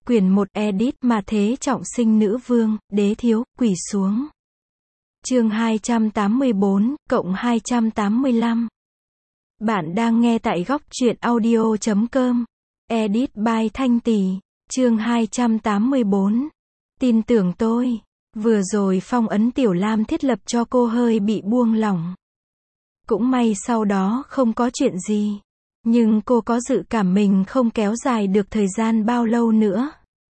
Quyển 1 edit mà thế trọng sinh nữ vương, đế thiếu, quỳ xuống. Chương 284, cộng 285. Bạn đang nghe tại góc truyện audio.com. Edit by Thanh Tỳ. Chương 284. Tin tưởng tôi. Vừa rồi phong ấn Tiểu Lam thiết lập cho cô hơi bị buông lỏng. Cũng may sau đó không có chuyện gì. Nhưng cô có dự cảm mình không kéo dài được thời gian bao lâu nữa.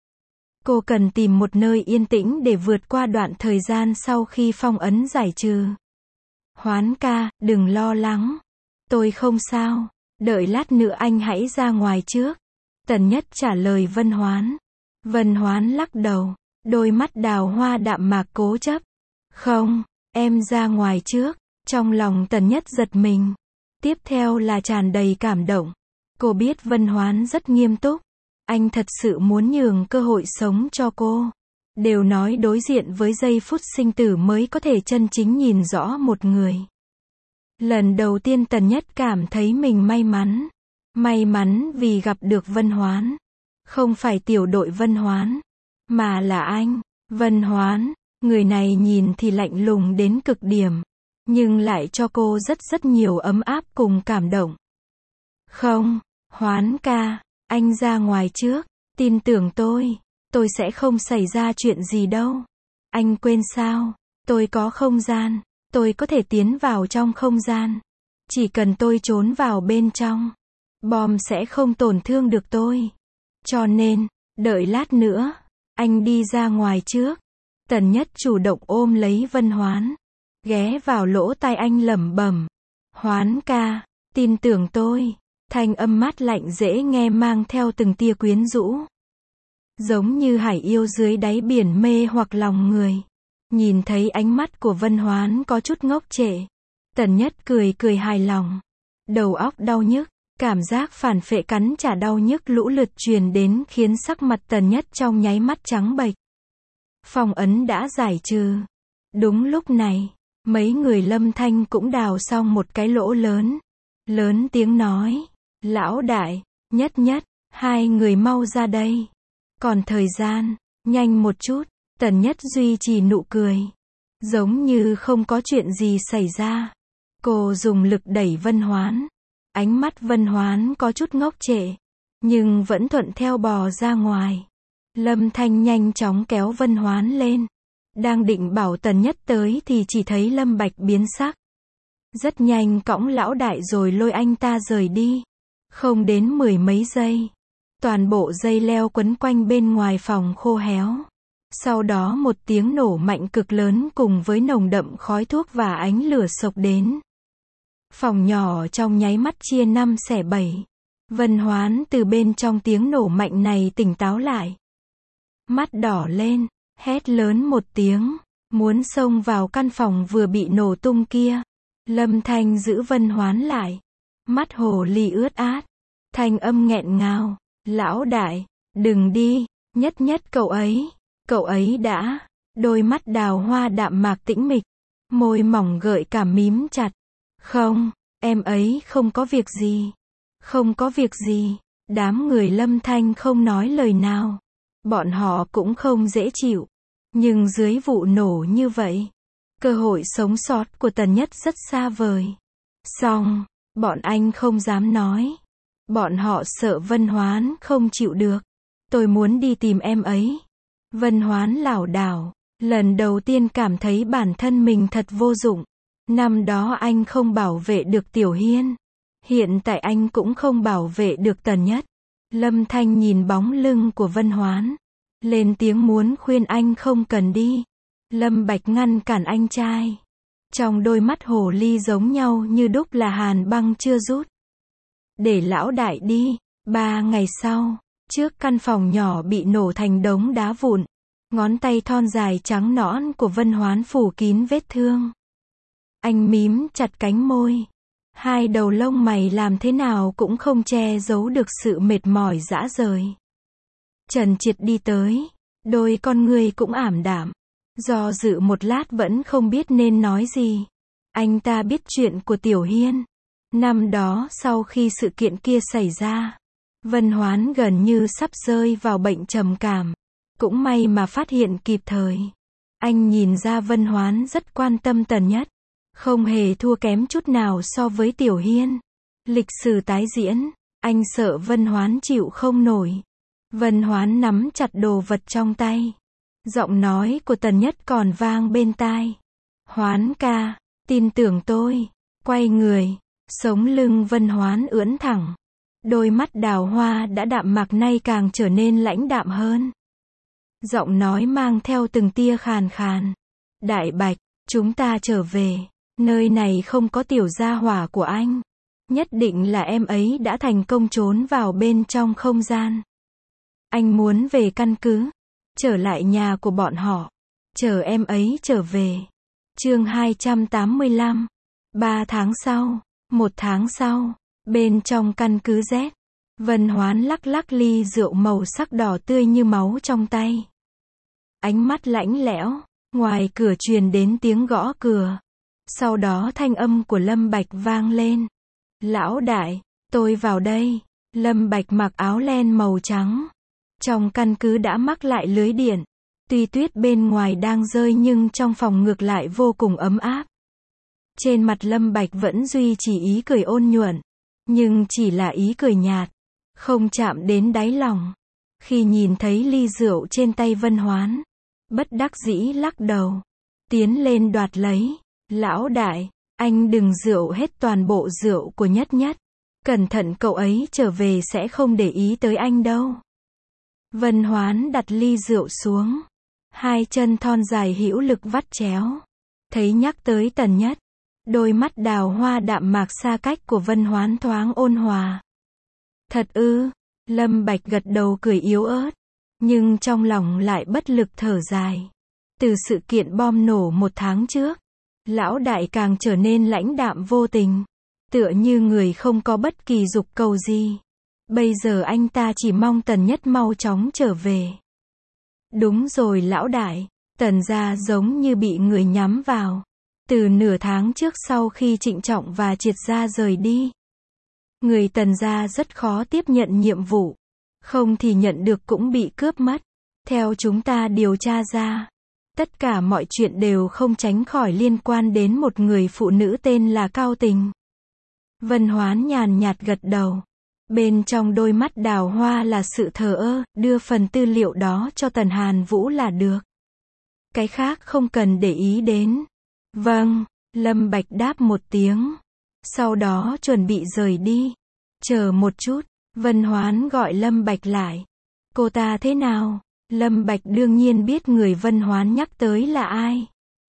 Cô cần tìm một nơi yên tĩnh để vượt qua đoạn thời gian sau khi phong ấn giải trừ. Hoán ca, đừng lo lắng. Tôi không sao. Đợi lát nữa anh hãy ra ngoài trước. Tần Nhất trả lời Vân Hoán. Vân Hoán lắc đầu. Đôi mắt đào hoa đạm mạc cố chấp. Không, em ra ngoài trước. Trong lòng Tần Nhất giật mình. Tiếp theo là tràn đầy cảm động. Cô biết Vân Hoán rất nghiêm túc. Anh thật sự muốn nhường cơ hội sống cho cô. Đều nói đối diện với giây phút sinh tử mới có thể chân chính nhìn rõ một người. Lần đầu tiên Tần Nhất cảm thấy mình may mắn. May mắn vì gặp được Vân Hoán. Không phải tiểu đội Vân Hoán, mà là anh, Vân Hoán. Người này nhìn thì lạnh lùng đến cực điểm, nhưng lại cho cô rất nhiều ấm áp cùng cảm động. Không, Hoán ca, anh ra ngoài trước, tin tưởng tôi sẽ không xảy ra chuyện gì đâu. Anh quên sao, tôi có không gian, tôi có thể tiến vào trong không gian. Chỉ cần tôi trốn vào bên trong, bom sẽ không tổn thương được tôi. Cho nên, đợi lát nữa, anh đi ra ngoài trước. Tần Nhất chủ động ôm lấy Vân Hoán, ghé vào lỗ tai anh lẩm bẩm. Hoán ca, tin tưởng tôi. Thanh âm mát lạnh dễ nghe mang theo từng tia quyến rũ. Giống như hải yêu dưới đáy biển mê hoặc lòng người. Nhìn thấy ánh mắt của Vân Hoán có chút ngốc trệ. Tần Nhất cười hài lòng. Đầu óc đau nhức, cảm giác phản phệ cắn trả đau nhức lũ lượt truyền đến khiến sắc mặt Tần Nhất trong nháy mắt trắng bệch. Phong ấn đã giải trừ. Đúng lúc này, mấy người Lâm Thanh cũng đào xong một cái lỗ lớn. Lớn tiếng nói. Lão đại, Nhất, hai người mau ra đây. Còn thời gian, nhanh một chút. Tần Nhất duy trì nụ cười. Giống như không có chuyện gì xảy ra. Cô dùng lực đẩy Vân Hoán. Ánh mắt Vân Hoán có chút ngốc trệ, nhưng vẫn thuận theo bò ra ngoài. Lâm Thanh nhanh chóng kéo Vân Hoán lên. Đang định bảo Tần Nhất tới thì chỉ thấy Lâm Bạch biến sắc. Rất nhanh cõng lão đại rồi lôi anh ta rời đi. Không đến 10 mấy giây, toàn bộ dây leo quấn quanh bên ngoài phòng khô héo. Sau đó một tiếng nổ mạnh cực lớn cùng với nồng đậm khói thuốc và ánh lửa xộc đến. Phòng nhỏ trong nháy mắt chia 5 xẻ 7. Vân Hoán từ bên trong tiếng nổ mạnh này tỉnh táo lại. Mắt đỏ lên, hét lớn một tiếng, muốn xông vào căn phòng vừa bị nổ tung kia. Lâm Thanh giữ Vân Hoán lại. Mắt hồ ly ướt át. Thanh âm nghẹn ngào. Lão đại, đừng đi, Nhất cậu ấy đã. Đôi mắt đào hoa đạm mạc tĩnh mịch. Môi mỏng gợi cảm mím chặt. Không, em ấy không có việc gì. Không có việc gì. Đám người Lâm Thanh không nói lời nào. Bọn họ cũng không dễ chịu. Nhưng dưới vụ nổ như vậy, cơ hội sống sót của Tần Nhất rất xa vời. Xong, bọn anh không dám nói. Bọn họ sợ Vân Hoán không chịu được. Tôi muốn đi tìm em ấy. Vân Hoán lảo đảo. Lần đầu tiên cảm thấy bản thân mình thật vô dụng. Năm đó anh không bảo vệ được Tiểu Hiên. Hiện tại anh cũng không bảo vệ được Tần Nhất. Lâm Thanh nhìn bóng lưng của Vân Hoán. Lên tiếng muốn khuyên anh không cần đi. Lâm Bạch ngăn cản anh trai. Trong đôi mắt hồ ly giống nhau như đúc là hàn băng chưa rút. Để lão đại đi. 3 ngày sau, trước căn phòng nhỏ bị nổ thành đống đá vụn. Ngón tay thon dài trắng nõn của Vân Hoán phủ kín vết thương. Anh mím chặt cánh môi. Hai đầu lông mày làm thế nào cũng không che giấu được sự mệt mỏi rã rời. Trần Triệt đi tới. Đôi con người cũng ảm đạm. Do dự một lát vẫn không biết nên nói gì. Anh ta biết chuyện của Tiểu Hiên. Năm đó sau khi sự kiện kia xảy ra, Vân Hoán gần như sắp rơi vào bệnh trầm cảm. Cũng may mà phát hiện kịp thời. Anh nhìn ra Vân Hoán rất quan tâm Tần Nhất. Không hề thua kém chút nào so với Tiểu Hiên. Lịch sử tái diễn, anh sợ Vân Hoán chịu không nổi. Vân Hoán nắm chặt đồ vật trong tay. Giọng nói của Tần Nhất còn vang bên tai. Hoán ca, tin tưởng tôi. Quay người, sống lưng Vân Hoán ưỡn thẳng. Đôi mắt đào hoa đã đạm mạc nay càng trở nên lãnh đạm hơn. Giọng nói mang theo từng tia khàn khàn. Đại Bạch, chúng ta trở về. Nơi này không có tiểu gia hỏa của anh. Nhất định là em ấy đã thành công trốn vào bên trong không gian. Anh muốn về căn cứ. Trở lại nhà của bọn họ. Chờ em ấy trở về. Chương 285. 3 tháng sau. 1 tháng sau. Bên trong căn cứ Z. Vân Hoán lắc lắc ly rượu màu sắc đỏ tươi như máu trong tay. Ánh mắt lạnh lẽo. Ngoài cửa truyền đến tiếng gõ cửa. Sau đó thanh âm của Lâm Bạch vang lên. Lão đại, tôi vào đây. Lâm Bạch mặc áo len màu trắng. Trong căn cứ đã mắc lại lưới điện. Tuy tuyết bên ngoài đang rơi nhưng trong phòng ngược lại vô cùng ấm áp. Trên mặt Lâm Bạch vẫn duy trì ý cười ôn nhuận. Nhưng chỉ là ý cười nhạt. Không chạm đến đáy lòng. Khi nhìn thấy ly rượu trên tay Vân Hoán. Bất đắc dĩ lắc đầu. Tiến lên đoạt lấy. Lão đại, anh đừng rượu hết toàn bộ rượu của Nhất Nhất. Cẩn thận cậu ấy trở về sẽ không để ý tới anh đâu. Vân Hoán đặt ly rượu xuống. Hai chân thon dài hữu lực vắt chéo. Thấy nhắc tới Tần Nhất. Đôi mắt đào hoa đạm mạc xa cách của Vân Hoán thoáng ôn hòa. Thật ư? Lâm Bạch gật đầu cười yếu ớt. Nhưng trong lòng lại bất lực thở dài. Từ sự kiện bom nổ 1 tháng trước. Lão đại càng trở nên lãnh đạm vô tình. Tựa như người không có bất kỳ dục cầu gì. Bây giờ anh ta chỉ mong Tần Nhất mau chóng trở về. Đúng rồi lão đại. Tần gia giống như bị người nhắm vào. Từ nửa tháng trước sau khi Trịnh Trọng và Triệt gia rời đi. Người Tần gia rất khó tiếp nhận nhiệm vụ. Không thì nhận được cũng bị cướp mất. Theo chúng ta điều tra ra. Tất cả mọi chuyện đều không tránh khỏi liên quan đến một người phụ nữ tên là Cao Tình. Vân Hoán nhàn nhạt gật đầu. Bên trong đôi mắt đào hoa là sự thờ ơ, đưa phần tư liệu đó cho Tần Hàn Vũ là được. Cái khác không cần để ý đến. Vâng, Lâm Bạch đáp một tiếng. Sau đó chuẩn bị rời đi. Chờ một chút, Vân Hoán gọi Lâm Bạch lại. Cô ta thế nào? Lâm Bạch đương nhiên biết người Vân Hoán nhắc tới là ai.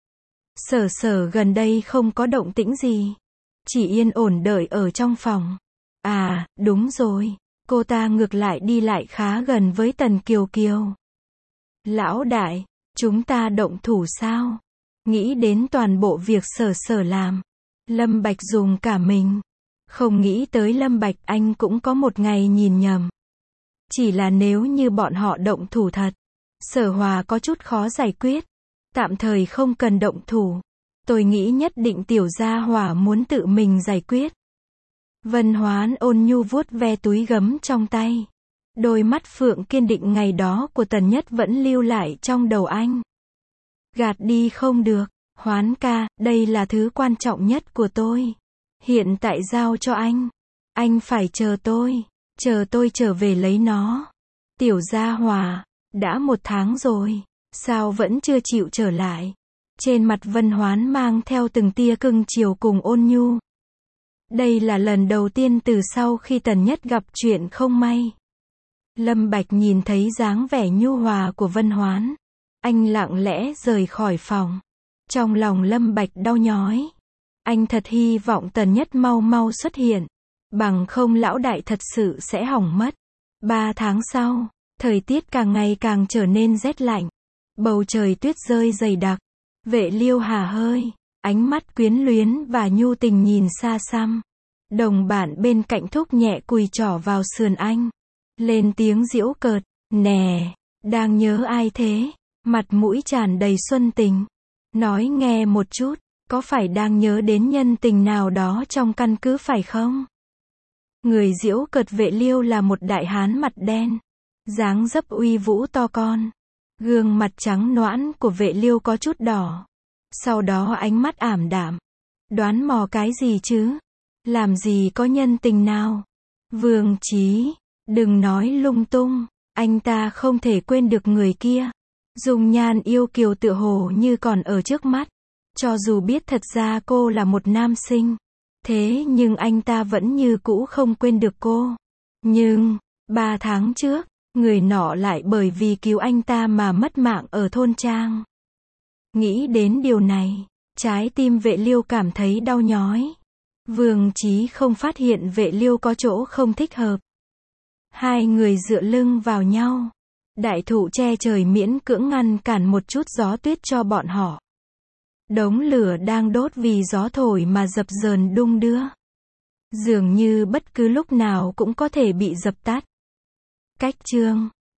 Sở gần đây không có động tĩnh gì. Chỉ yên ổn đợi ở trong phòng. À, đúng rồi. Cô ta ngược lại đi lại khá gần với Tần Kiều Kiều. Lão đại, chúng ta động thủ sao? Nghĩ đến toàn bộ việc sở làm. Lâm Bạch dùng cả mình. Không nghĩ tới Lâm Bạch anh cũng có một ngày nhìn nhầm. Chỉ là nếu như bọn họ động thủ thật. Sở Hòa có chút khó giải quyết. Tạm thời không cần động thủ. Tôi nghĩ nhất định tiểu gia hỏa muốn tự mình giải quyết. Vân Hoán ôn nhu vuốt ve túi gấm trong tay. Đôi mắt phượng kiên định ngày đó của Tần Nhất vẫn lưu lại trong đầu anh. Gạt đi không được. Hoán ca, đây là thứ quan trọng nhất của tôi. Hiện tại giao cho anh. Anh phải chờ tôi. Chờ tôi trở về lấy nó. Tiểu gia hỏa, đã 1 tháng rồi. Sao vẫn chưa chịu trở lại? Trên mặt Vân Hoán mang theo từng tia cưng chiều cùng ôn nhu. Đây là lần đầu tiên từ sau khi Tần Nhất gặp chuyện không may. Lâm Bạch nhìn thấy dáng vẻ nhu hòa của Vân Hoán. Anh lặng lẽ rời khỏi phòng. Trong lòng Lâm Bạch đau nhói. Anh thật hy vọng Tần Nhất mau mau xuất hiện. Bằng không lão đại thật sự sẽ hỏng mất. 3 tháng sau, thời tiết càng ngày càng trở nên rét lạnh. Bầu trời tuyết rơi dày đặc. Vệ Liêu hà hơi. Ánh mắt quyến luyến và nhu tình nhìn xa xăm. Đồng bạn bên cạnh thúc nhẹ cùi trỏ vào sườn anh. Lên tiếng giễu cợt. Nè, đang nhớ ai thế? Mặt mũi tràn đầy xuân tình. Nói nghe một chút, có phải đang nhớ đến nhân tình nào đó trong căn cứ phải không? Người giễu cợt Vệ Liêu là một đại hán mặt đen, dáng dấp uy vũ to con. Gương mặt trắng nõn của Vệ Liêu có chút đỏ. Sau đó ánh mắt ảm đạm. Đoán mò cái gì chứ? Làm gì có nhân tình nào? Vương Chí, đừng nói lung tung, anh ta không thể quên được người kia. Dung nhan yêu kiều tựa hồ như còn ở trước mắt. Cho dù biết thật ra cô là một nam sinh, thế nhưng anh ta vẫn như cũ không quên được cô. Nhưng, 3 tháng trước, người nọ lại bởi vì cứu anh ta mà mất mạng ở thôn trang. Nghĩ đến điều này, trái tim Vệ Liêu cảm thấy đau nhói. Vương Chí không phát hiện Vệ Liêu có chỗ không thích hợp. Hai người dựa lưng vào nhau. Đại thụ che trời miễn cưỡng ngăn cản một chút gió tuyết cho bọn họ. Đống lửa đang đốt vì gió thổi mà dập dờn đung đưa. Dường như bất cứ lúc nào cũng có thể bị dập tắt. Cách chương